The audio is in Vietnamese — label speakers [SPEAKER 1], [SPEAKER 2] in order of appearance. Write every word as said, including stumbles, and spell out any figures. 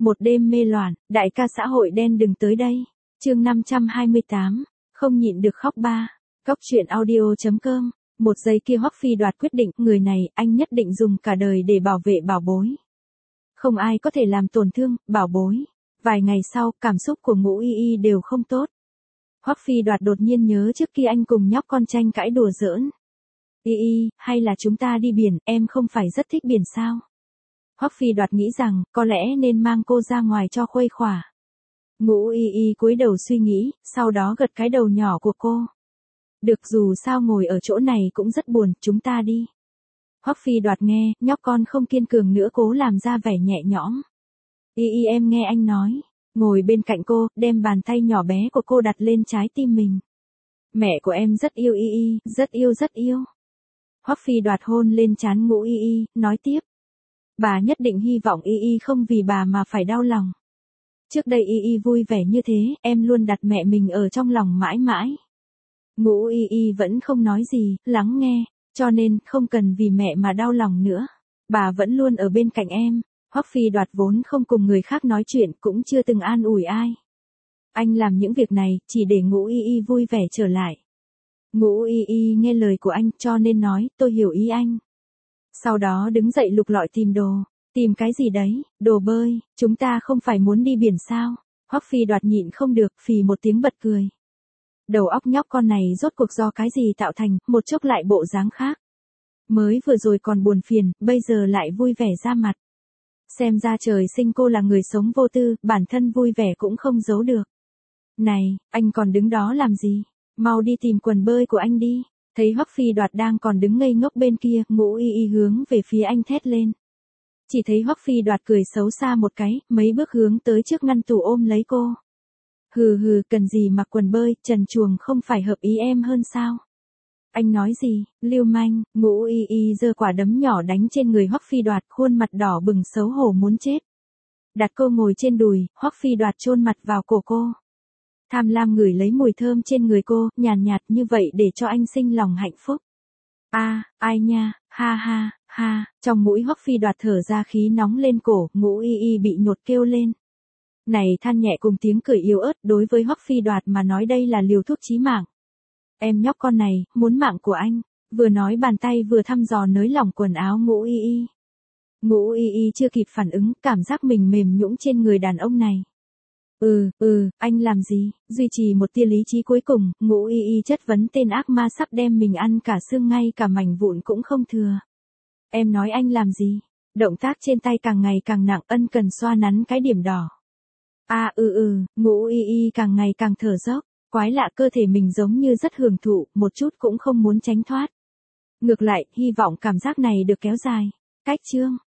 [SPEAKER 1] Một đêm mê loạn, đại ca xã hội đen đừng tới đây. Chương năm trăm hai mươi tám, không nhịn được khóc ba. Góc truyện audio chấm com. Một giây kia Hoắc Phi Đoạt quyết định, người này, anh nhất định dùng cả đời để bảo vệ bảo bối. Không ai có thể làm tổn thương, bảo bối. Vài ngày sau, cảm xúc của Ngũ Y Y đều không tốt. Hoắc Phi Đoạt đột nhiên nhớ trước khi anh cùng nhóc con tranh cãi đùa giỡn. Y Y, hay là chúng ta đi biển, em không phải rất thích biển sao? Hoắc Phi Đoạt nghĩ rằng, có lẽ nên mang cô ra ngoài cho khuây khỏa. Ngũ Y Y cúi đầu suy nghĩ, sau đó gật cái đầu nhỏ của cô. Được, dù sao ngồi ở chỗ này cũng rất buồn, chúng ta đi. Hoắc Phi Đoạt nghe, nhóc con không kiên cường nữa cố làm ra vẻ nhẹ nhõm. Y Y em nghe anh nói. Ngồi bên cạnh cô, đem bàn tay nhỏ bé của cô đặt lên trái tim mình. Mẹ của em rất yêu Y Y, rất yêu rất yêu. Hoắc Phi Đoạt hôn lên trán Ngũ Y Y, nói tiếp. Bà nhất định hy vọng Y Y không vì bà mà phải đau lòng. Trước đây Y Y vui vẻ như thế, em luôn đặt mẹ mình ở trong lòng mãi mãi. Ngũ Y Y vẫn không nói gì, lắng nghe, cho nên không cần vì mẹ mà đau lòng nữa. Bà vẫn luôn ở bên cạnh em. Hoắc Phi Đoạt vốn không cùng người khác nói chuyện, cũng chưa từng an ủi ai. Anh làm những việc này, chỉ để Ngũ Y Y vui vẻ trở lại. Ngũ Y Y nghe lời của anh, cho nên nói, tôi hiểu ý anh. Sau đó đứng dậy lục lọi tìm đồ. Tìm cái gì đấy? Đồ bơi, chúng ta không phải muốn đi biển sao? Hoắc Phi Đoạt nhịn không được, phì một tiếng bật cười. Đầu óc nhóc con này rốt cuộc do cái gì tạo thành, một chốc lại bộ dáng khác. Mới vừa rồi còn buồn phiền, bây giờ lại vui vẻ ra mặt. Xem ra trời sinh cô là người sống vô tư, bản thân vui vẻ cũng không giấu được. Này, anh còn đứng đó làm gì? Mau đi tìm quần bơi của anh đi. Thấy Hoắc Phi Đoạt đang còn đứng ngây ngốc bên kia, Ngũ Y Y hướng về phía anh thét lên. Chỉ thấy Hoắc Phi Đoạt cười xấu xa một cái, mấy bước hướng tới trước ngăn tủ ôm lấy cô. Hừ hừ, cần gì mặc quần bơi, trần truồng không phải hợp ý em hơn sao? Anh nói gì? Lưu manh. Ngũ Y Y giơ quả đấm nhỏ đánh trên người Hoắc Phi Đoạt, khuôn mặt đỏ bừng xấu hổ muốn chết. Đặt cô ngồi trên đùi, Hoắc Phi Đoạt chôn mặt vào cổ cô. Tham lam ngửi lấy mùi thơm trên người cô, nhàn nhạt, nhạt như vậy để cho anh sinh lòng hạnh phúc. A, à, ai nha, ha ha, ha, trong mũi Hoắc Phi Đoạt thở ra khí nóng lên cổ, Ngũ Y Y bị nhột kêu lên. Này than nhẹ cùng tiếng cười yếu ớt, đối với Hoắc Phi Đoạt mà nói đây là liều thuốc chí mạng. Em nhóc con này, muốn mạng của anh. Vừa nói bàn tay vừa thăm dò nới lỏng quần áo Ngũ Y Y. Ngũ Y Y chưa kịp phản ứng, cảm giác mình mềm nhũn trên người đàn ông này. Ừ, ừ, anh làm gì? Duy trì một tia lý trí cuối cùng, Ngũ Y Y chất vấn tên ác ma sắp đem mình ăn cả xương, ngay cả mảnh vụn cũng không thừa. Em nói anh làm gì? Động tác trên tay càng ngày càng nặng, ân cần xoa nắn cái điểm đỏ. À ừ ừ, Ngũ Y Y càng ngày càng thở dốc. Quái lạ, cơ thể mình giống như rất hưởng thụ, một chút cũng không muốn tránh thoát. Ngược lại, hy vọng cảm giác này được kéo dài. Cách chương